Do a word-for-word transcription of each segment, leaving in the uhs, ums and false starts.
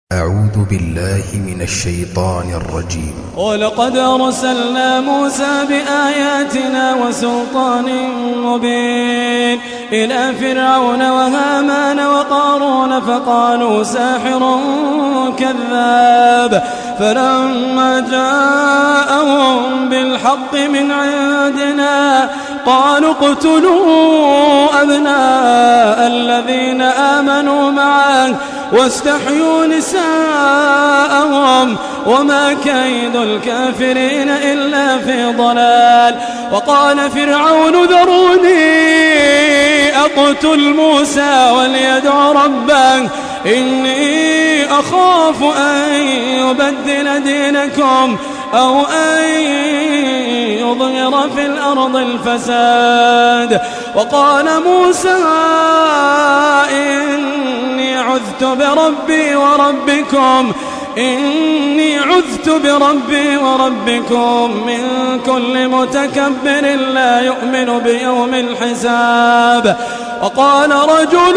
أعوذ بالله من الشيطان الرجيم. ولقد أرسلنا موسى بآياتنا وسلطان مبين إلى فرعون وهامان وقارون فقالوا ساحر كذاب، فلما جاءهم بالحق من عندنا قالوا اقتلوا أبناء الذين آمنوا معه واستحيوا نساءهم وما كيد الكافرين إلا في ضلال. وقال فرعون ذروني أقتل موسى وليدع ربه إني أخاف أن يبدل دينكم أو أن يظهر في الأرض الفساد. وقال موسى إني عذت بربي وربكم إني عذت بربي وربكم من كل متكبر لا يؤمن بيوم الحساب. وقال رجل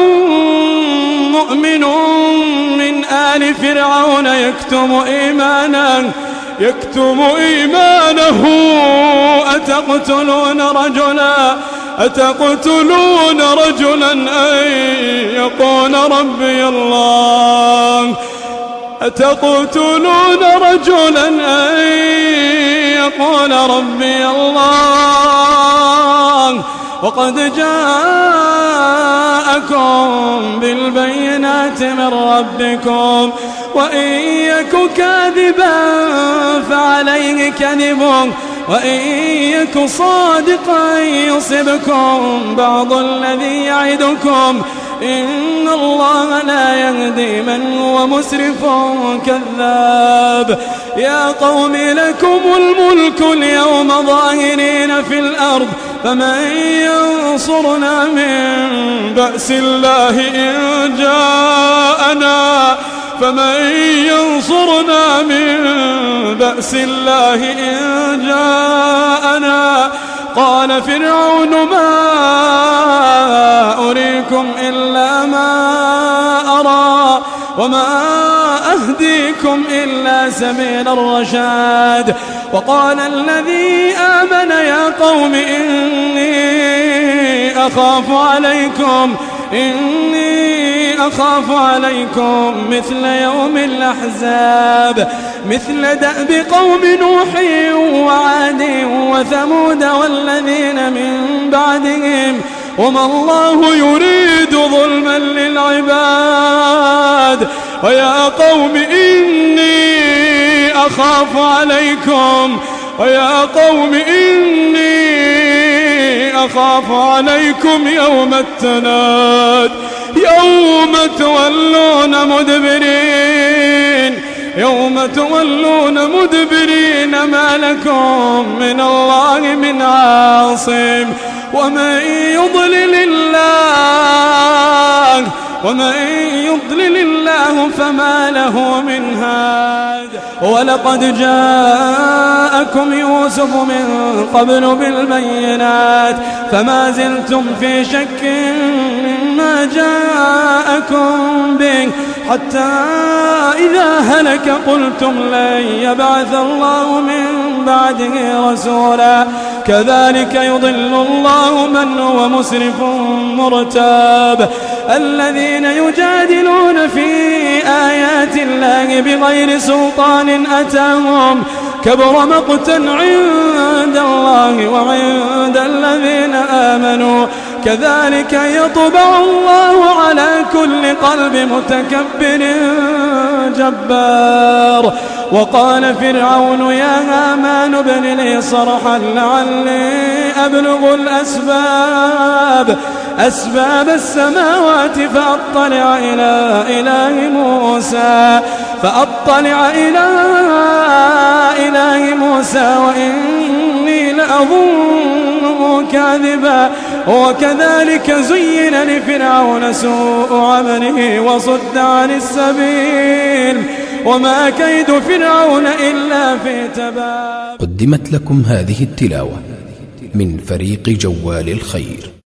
مؤمن من آل فرعون يكتم إيمانه يكتم إيمانه أتقتلون رجلا أتقتلون رجلا أن يقول ربي الله أتقتلون رجلا أن يقول ربي الله وقد جاءكم بالبينات من ربكم وإن يك كاذبا فعليه كذبه وإن يك صادقا يصبكم بعض الذي يعدكم إن الله لا يهدي من هو مسرف كذاب. يا قوم لكم الملك اليوم ظاهرين في الأرض فمن ينصرنا من بأس الله إن جاءنا فمن ينصرنا من بأس الله إن جاءنا. قال فرعون ما أريكم إلا ما أرى وما أهديكم إلا سبيل الرشاد. وقال الذي آمن يا قوم إني أخاف عليكم إني أخاف عليكم مثل يوم الأحزاب مثل دأب قوم نوح وعاد وثمود والذين من بعدهم وما الله يريد ظلما للعباد. ويا قوم إني أخاف عليكم ويا قوم إني أخاف عليكم يوم التناد يوم تولون مدبرين يوم تولون مدبرين ما لكم من الله من عاصم ومن يضلل الله ومن يضلل الله فما له من هاد. ولقد جاءكم يوسف من قبل بالبينات فما زلتم في شك مما جاءكم به حتى إذا هلك قلتم لن يبعث الله من بعده رسولا كذلك يضل الله من هو مسرف مرتاب. الذين يجادلون في آيات الله بغير سلطان أتاهم كبر مقتا عند الله وعند الذين آمنوا كذلك يطبع الله على كل قلب متكبر جبار. وقال فرعون يا هامان ابن لي صرحا لعلي أبلغ الأسباب أسباب السماوات فأطلع إلى إله موسى فأطلع إلى إله موسى وإني لأظنه كاذبا. وكذلك زين لفرعون سوء عمله وصد عن السبيل وما كيد فرعون إلا في تباب. قدمت لكم هذه التلاوة من فريق جوال الخير.